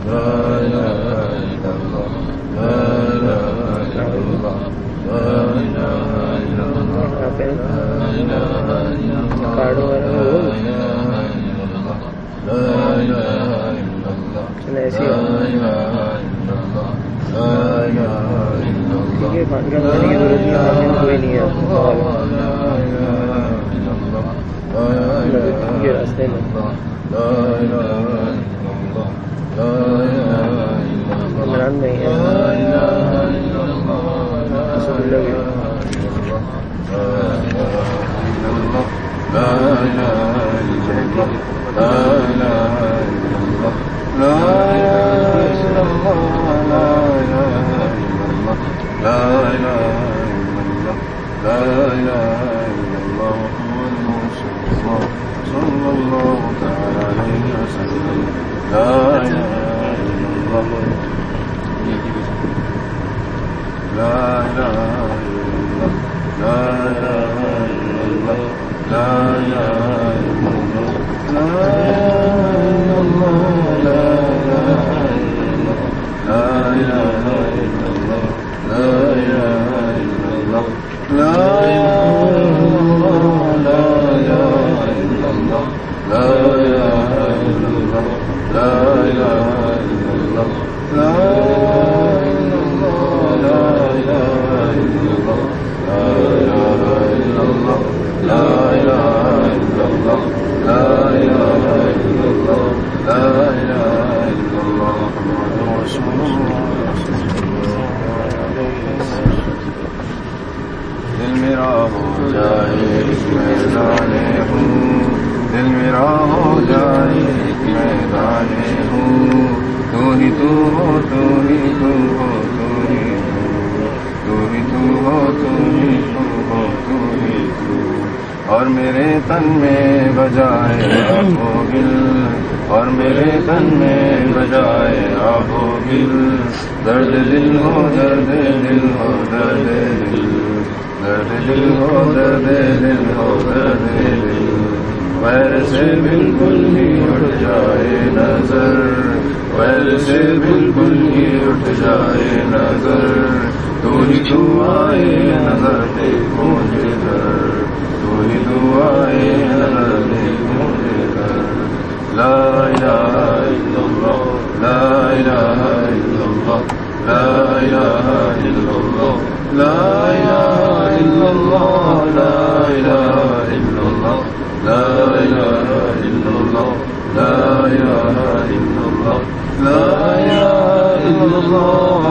اور میرے تن میں بجائے آب و گل، اور میرے تن میں بجائے آب و گل، درد دل ہو درد دل ہو درد دل، درد دل ہو درد دل ہو درد دل، غیر سے بالکل ہی اٹھ جائے نظر، غیر سے بالکل ہی اٹھ جائے نظر، تو ہی تو آئے نظر دیکھو جدھر، تو ہی تو آئے نظر دیکھو جدھر، لا الہ الا اللہ، لا الہ الا اللہ، لا الہ الا اللہ، لا الہ الا اللہ، لا الہ الا اللہ، لا الہ الا اللہ، لا الہ الا اللہ، لا الہ الا اللہ،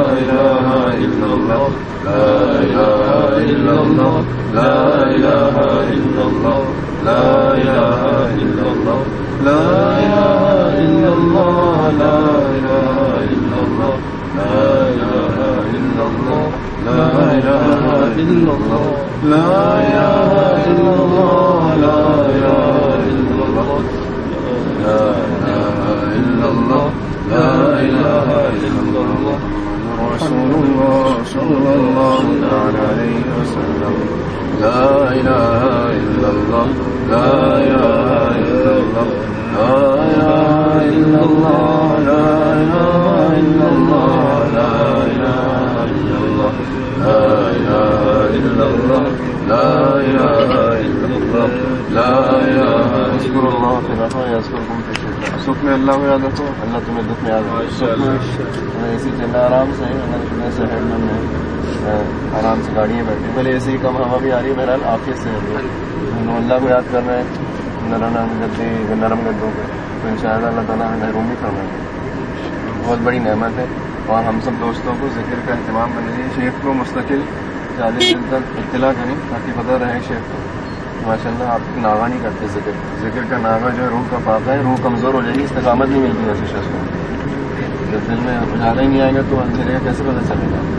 لا الہ الا اللہ، لا الہ الا اللہ، لا الہ الا اللہ، لا الہ الا اللہ، لا الہ الا اللہ، لا الہ الا اللہ، لا الہ الا اللہ، لا الہ الا اللہ، لا الہ الا اللہ، لا الہ الا اللہ، لا الہ الا اللہ، رسول اللہ صلی اللہ علیہ وسلم، لا الہ الا اللہ، لا الہ الا اللہ، لا الہ الا اللہ، لا الہ الا اللہ، لا الہ الا اللہ، لا الہ الا اللہ، لا الہ الا اللہ، لا الہ اذکر اللہ فی الرخاء یذکرکم فی الشدہ، سکھ میں اللہ کو یاد رکھو، اللہ تمہیں دکھ میں یاد رکھو، سکھ میں اسی چلنا آرام سے، اللہ سے ہیڈ میں آرام سے گاڑی میں بیٹھے، پہلے ایسے ہی کم ہوا بھی آ رہی ہے، بہرحال آفیت سے اللہ کو یاد کر رہے ہیں نرم گدوں پہ، تو انشاءاللہ اللہ تعالیٰ ہمیں محروم بھی فرمائے، بہت بڑی نعمت ہے، اور ہم سب دوستوں کو ذکر کا اہتمام کرنا چاہیے، شیخ کو مستقل 40 دن تک اطلاع کریں تاکہ پتہ رہے شیخ کو، ماشاء اللہ آپ ناغا نہیں کرتے ذکر کا ناغا جو ہے روح کا پاتا ہے، روح کمزور ہو جائے گی، استقامت نہیں ملتی ویسے شخص کو، جب دل میں اجالا ہی نہیں آئے گا تو اندھیرے کا کیسے پتہ چلے گا؟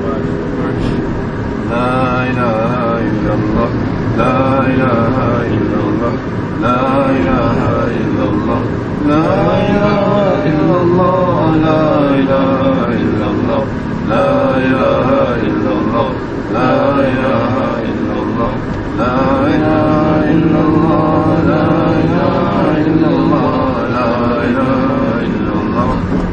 لا الہ الا اللہ، لا الہ الا اللہ، لا الہ الا اللہ، لا الہ الا اللہ، لا الہ الا اللہ، لا الہ الا اللہ، لا الہ الا اللہ، لا الہ الا اللہ، لا الہ الا اللہ، لا الہ الا اللہ،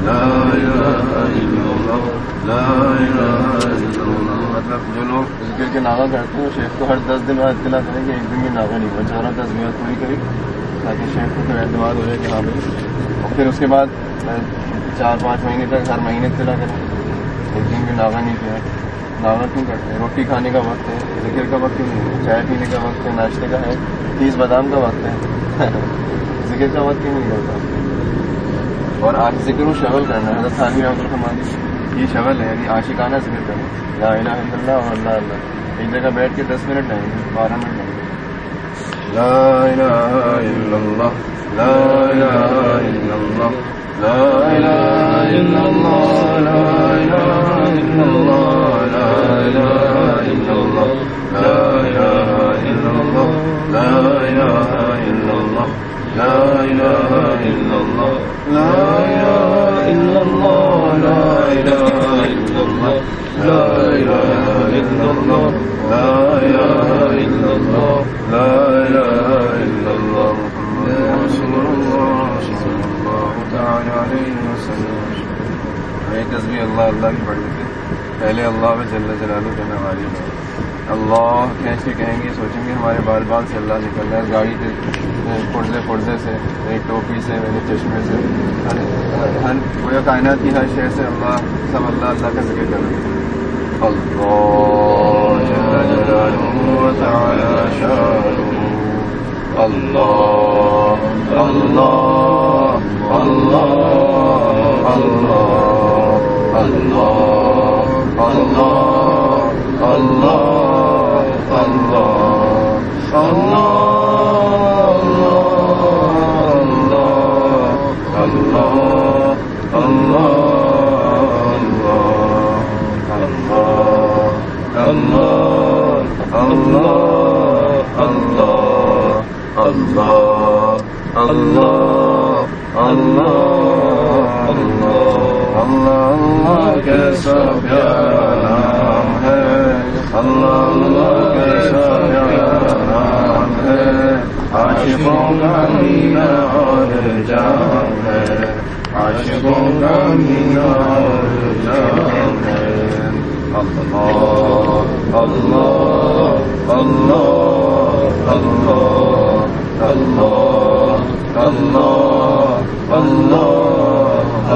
لا الہ الا اللہ. مطلب جو لوگ ذکر کے ناغہ کرتے ہیں شیخ کو ہر 10 دن بعد اطلاع کریں کہ ایک دن میں ناغہ نہیں ہوا, 4 تسبیحات پوری کری تاکہ شیخ کو پھر اعتماد ہو جائے کہ ہاں بھائی. اور پھر اس کے بعد 4-5 مہینے تک ہر مہینے اطلاع کریں ایک دن بھی ناغہ نہیں کیا. ناغہ کیوں کرتے ہیں؟ روٹی کھانے کا وقت ہے, ذکر کا وقت نہیں ہے, چائے پینے کا وقت ہے, ناشتے کا ہے, 30 بادام کا وقت ہے, ذکر کا وقت کیوں نہیں ہوتا؟ اور آج ذکر و شغل کرنا ہے. حضرت تھانوی رحمۃ اللہ فرماتے ہیں یہ شغل ہے, یعنی عاشقانہ ذکر کرنا, لا الہ الا اللہ اور اللہ اللہ. ایک جگہ بیٹھ کے 10 منٹ لگیں گے, 12 منٹ لگیں گے. لا الہ الا اللہ, لا الہ الا اللہ, لا الہ الا اللہ, لا الہ الا اللہ, لا الہ الا اللہ, لا الہ الا اللہ, لا الہ الا اللہ, لا الہ الا اللہ, لا الہ الا اللہ, لا الہ الا اللہ, لا الہ الا اللہ, لا الہ الا اللہ, لا الہ الا اللہ, محمد رسول اللہ صلی اللہ تعالی علیہ وسلم. ایک تسبیح اللہ اللہ کی پڑھ لیتے. پہلے اللہ و جل جلالہ کے نوالی ہے. اللہ کیسے کہیں گے, سوچیں گے ہمارے بال بال سے اللہ نکل رہا ہے, گاڑی کے پرزے سے, ایک ٹوپی سے, میرے چشمے سے, ہر گویا کائنات کی ہر شے سے اللہ, سب اللہ اللہ کا ذکر کر رہے ہیں. اللہ جل جلالہ و تعالی شانہ, اللہ اللہ اللہ اللہ اللہ اللہ اللہ اللہ کیسا پیارا نام ہے, اللہ اللہ کیسا پیارا نام ہے, عاشقوں کا مینا اور جام ہے, عاشقوں کا مینا اور جام ہے. اللہ اللہ اللہ اللہ اللہ اللہ اللہ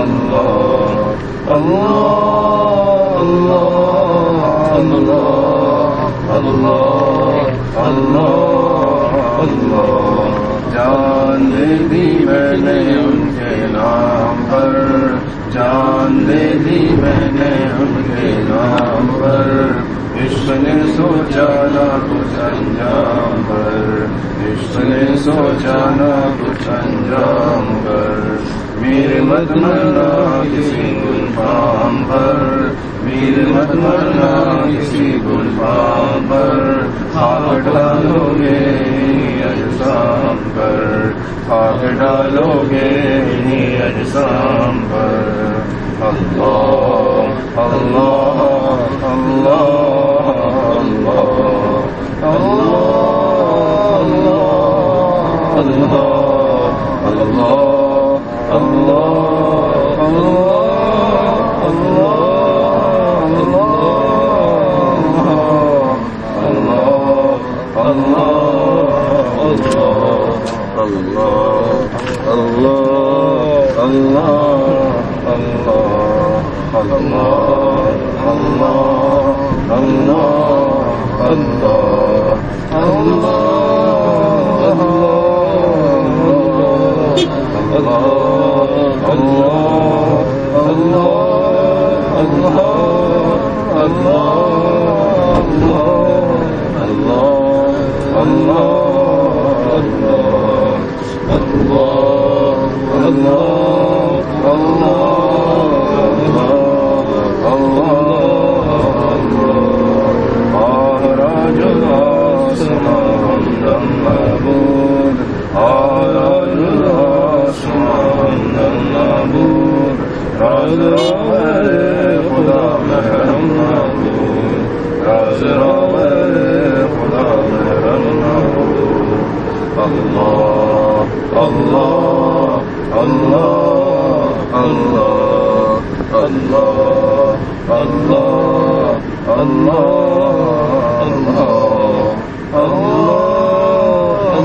اللہ اللہ اللہ. جان دے دی میں نے ان کے نام پر, جان دے دی میں نے ان کے نام پر, عشق نے سوچا نہ کچھ انجام پر, عشق نے سوچا نہ کچھ انجام پر. میرے مت مرنا کسی گلفام پر, میرے مت مرنا کسی گلفام پر, خاک ڈالو گے اجسام پر, خاک ڈالو گے اجسام پر. اللہ اللہ اللہ اللہ اللہ اللہ اللہ اللہ اللہ اللہ اللہ اللہ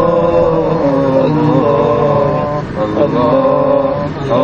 اللہ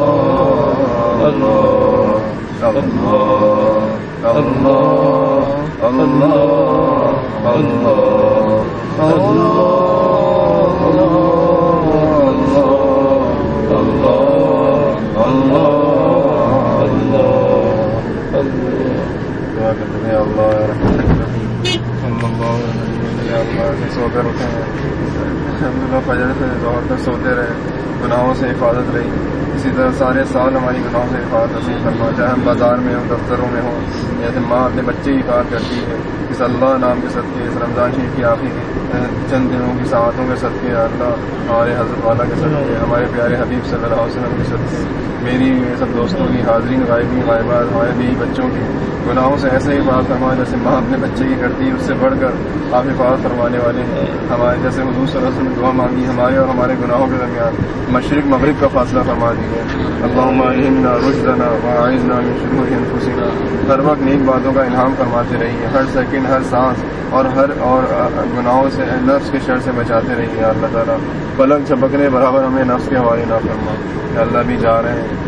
سو کر اٹھے ہیں الحمدللہ، فجر سے ظہر تک سوتے رہے، گناہوں سے حفاظت رہی. اسی طرح سارے سال ہماری گناہوں سے حفاظت نصیب فرما، چاہے ہم بازار میں ہوں، دفتروں میں ہوں، جیسے ماں اپنے بچے کی حفاظت کرتی ہے. اس اللہ نام کے صدقے، اس رمضان شریف کی آخری چند دنوں کی ساعتوں کے صدقے، اللہ ہمارے حضرت والا کے صدقے، ہمارے پیارے حبیب صلی اللہ علیہ وسلم کے صدقے، میری سب دوستوں کی، حاضرین غائبین غائبات، ہمارے بیوی بچوں کی گناہوں سے ایسے ہی حفاظت فرما جیسے ماں اپنے بچے کی کرتی ہے، اس سے بڑھ کر آپ حفاظت فرمانے والے ہیں. ہمارے جیسے حضور صلی اللہ علیہ وسلم نے دعا مانگی، ہمارے اور ہمارے گناہوں کے درمیان مشرق مغرب کا فاصلہ فرما دیجیے. اللہم الہمنا رشدنا واعذنا من شرور انفسنا. ہر وقت نیک باتوں کا الہام فرماتے رہیے، ہر سیکنڈ، ہر سانس اور گناہوں سے، نفس کے شر سے بچاتے رہیے. اللہ تعالیٰ پلک جھپکنے برابر ہمیں نفس کے حوالے نہ فرما. اللہ بھی جا رہے ہیں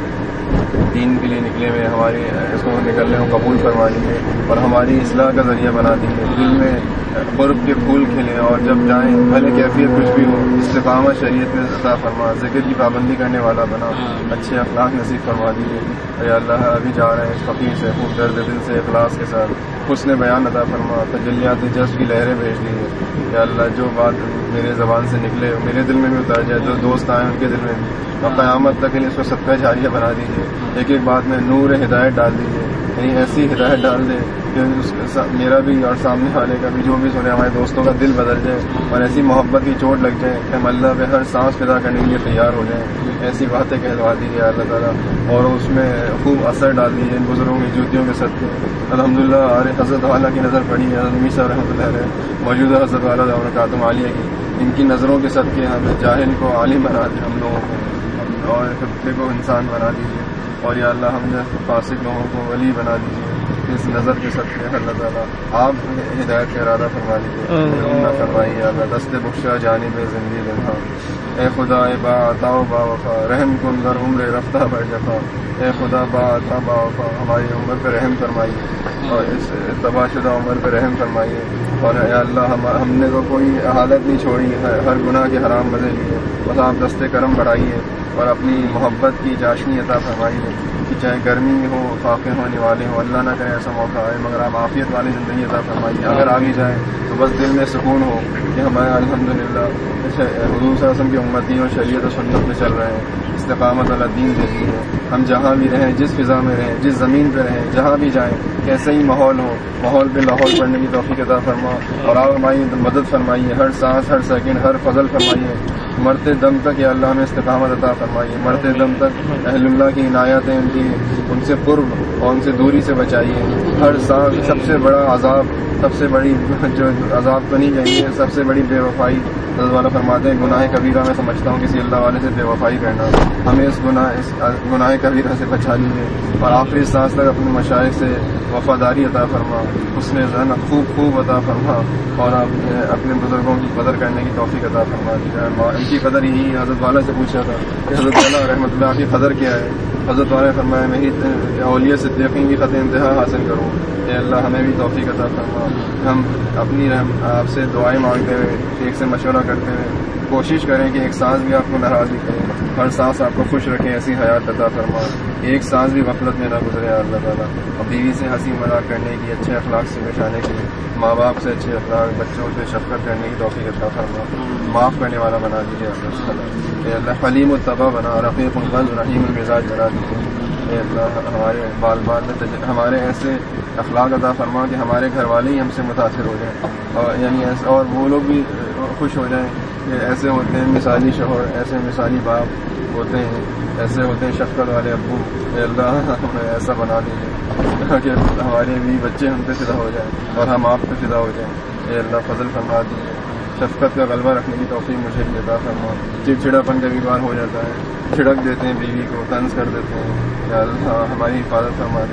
دین کے لیے نکلے ہوئے، ہماری اس کو نکلنے کو قبول فرما لیجیے اور ہماری اصلاح کا ذریعہ بنا دیجیے. دل میں قرب کے پھول کھلیں اور جب جائیں بھلے کیفیت کچھ بھی ہو، استقامت شریعت میں عطا فرما، ذکر کی پابندی کرنے والا بنا، اچھے اخلاق نصیب فرما دیجیے. اے اللہ ابھی جا رہے ہیں اس فقیر سے خوب درد دل سے اخلاص کے ساتھ حسن بیان عطا فرما، تجلیات جذب کی لہریں بھیج دیجیے. یا اللہ جو بات میرے زبان سے نکلے میرے دل میں بھی اتار جائے، جو دوست آئے ان کے دل میں بھی، اور قیامت تک اس کو صدقہ جاریہ بنا دیجیے. ایک ایک بات میں نور ہدایت ڈال دیجیے، یعنی ایسی ہدایت ڈال دے کہ میرا بھی اور سامنے والے کا بھی، جو بھی سنے ہمارے دوستوں کا دل بدل جائے اور ایسی محبت کی چوٹ لگ جائے کہ ہم اللہ پہ ہر سانس پیدا کرنے کے لیے تیار ہو جائیں. ایسی باتیں کہلوا دیجیے اللہ تعالیٰ، اور اس میں خوب اثر ڈال دیجیے ان بزرگوں کی جوتیوں کے صدقے. الحمدللہ حضرت والا کی نظر پڑی ہے، حضرت میسا رحمۃ اللہ علیہ، موجودہ حضرت والا برکاتہم عالیہ کی، ان کی نظروں کے صدقے ہمیں جاہل کو عالم بنا دیں، ہم لوگوں کو، اور خطے کو انسان بنا دیجیے. اور یا اللہ ہم نے فاسق لوگوں کو ولی بنا دیجیے اس نظر کے صدقے. اللہ تعالیٰ آپ ہدایت کا ارادہ فرما دیجیے، فرمائیے اللہ دست بخشا جانب زندگی دنہا. اے خدا با عطا و با وفا، رحم کن در عمر رفتہ بر جفا. اے خدا با عطا با وفا، ہماری عمر پہ رحم فرمائیے اور اس تباہ شدہ عمر پہ رحم فرمائیے. اور اے اللہ ہم نے تو کوئی حالت نہیں چھوڑی ہے، ہر گناہ کے حرام مزے لیے، بس آپ دست کرم بڑھائیے اور اپنی محبت کی چاشنی عطا فرمائیے کہ چاہے گرمی ہو، فاقے ہونے والے ہوں، اللہ نہ کرے ایسا موقع آئے، مگر آپ عافیت والی زندگی عطا فرمائیے. اگر آ بھی جائیں تو بس دل میں سکون ہو کہ ہمارے الحمدللہ حضور صلی اللہ علیہ وسلم کی امتی اور شریعت و سنت میں چل رہے ہیں. استقامت والا دین دیتی ہے، ہم جہاں بھی رہیں، جس فضا میں رہیں، جس زمین پہ رہیں، جہاں بھی جائیں، کیسے ہی ماحول ہو، ماحول پہ لاہور پڑھنے کی توفیق عطا فرما اور آپ ہماری مدد فرمائیے، ہر سانس، ہر سیکنڈ، ہر فضل فرمائیے. مرتے دم تک یا اللہ ہمیں استقامت عطا فرمائیے، مرتے دم تک اہل اللہ کی عنایتیں ان سے قرب اور ان سے دوری سے بچائیے. ہر سانس سب سے بڑا عذاب، سب سے بڑی جو عذاب تو نہیں کہیں گے، سب سے بڑی بے وفائی حضرت والا فرماتے ہیں گناہ کبیرہ میں سمجھتا ہوں کسی اللہ والے سے بے وفائی کرنا. ہمیں اس گناہ کبیرہ سے بچا لیجیے اور آخری سانس تک اپنے مشائخ سے وفاداری عطا فرما، حسن ظن خوب عطا فرما اور اپنے بزرگوں کی قدر کرنے کی توفیق عطا فرما دیجیے. ان کی قدر یہی حضرت والا سے پوچھا تھا کہ حضرت والا رحمۃ اللہ کی قدر کیا ہے. حضرت والا نے فرمایا میری اولیاء صدیقین کی خط انتہا حاصل کروں. اے اللہ ہمیں بھی توفیق عطا فرما. ہم اپنی آپ سے دعائیں مانگتے ہوئے، ایک سے مشورہ کرتے ہوئے کوشش کریں کہ ایک سانس بھی آپ کو ناراض نہیں کرے، ہر سانس آپ کو خوش رکھیں، ایسی حیات عطا فرما، ایک سانس بھی غفلت میں نہ گزرے اللہ تعالیٰ. اور بیوی سے ہنسی مذاق کرنے کی، اچھے اخلاق سے پیش آنے کی، ماں باپ سے اچھے اخلاق، بچوں سے شفقت کرنے کی توفیق عطا فرما، معاف کرنے والا بنا دیجیے اللہ تعالیٰ. اے اللہ حلیم الطبع بنا، رفیق القلب، رحیم المزاج بنا دیجیے. اے اللہ ہمارے بال میں ہمارے ایسے اخلاق عطا فرما کہ ہمارے گھر والے ہی ہم سے متاثر ہو جائیں، اور یعنی اور وہ لوگ بھی خوش ہو جائیں کہ ایسے ہوتے ہیں مثالی شوہر، ایسے مثالی باپ ہوتے ہیں، ایسے ہوتے ہیں شفقت والے ابو. اے اللہ ہمیں ایسا بنا دیجیے کہ ہمارے بھی بچے ہم پہ فدا ہو جائیں اور ہم آپ پہ فدا ہو جائیں. اے اللہ فضل فرما دیجیے، شفقت کا غلبہ رکھنے کی توفیق مجھے بھی عطا فرما. چڑچڑاپن کبھی بار ہو جاتا ہے، چھڑک دیتے ہیں بیوی کو، طنز کر دیتے ہیں. یا اللہ ہماری حفاظت فرما دیجیے.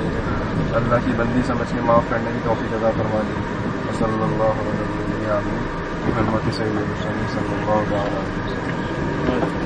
اللہ کی بندی سمجھ کے معاف کرنے کی توفیق عطا فرما دی. صلی اللہ علیہ وسلم محمد سید صلی اللہ علیہ وسلم.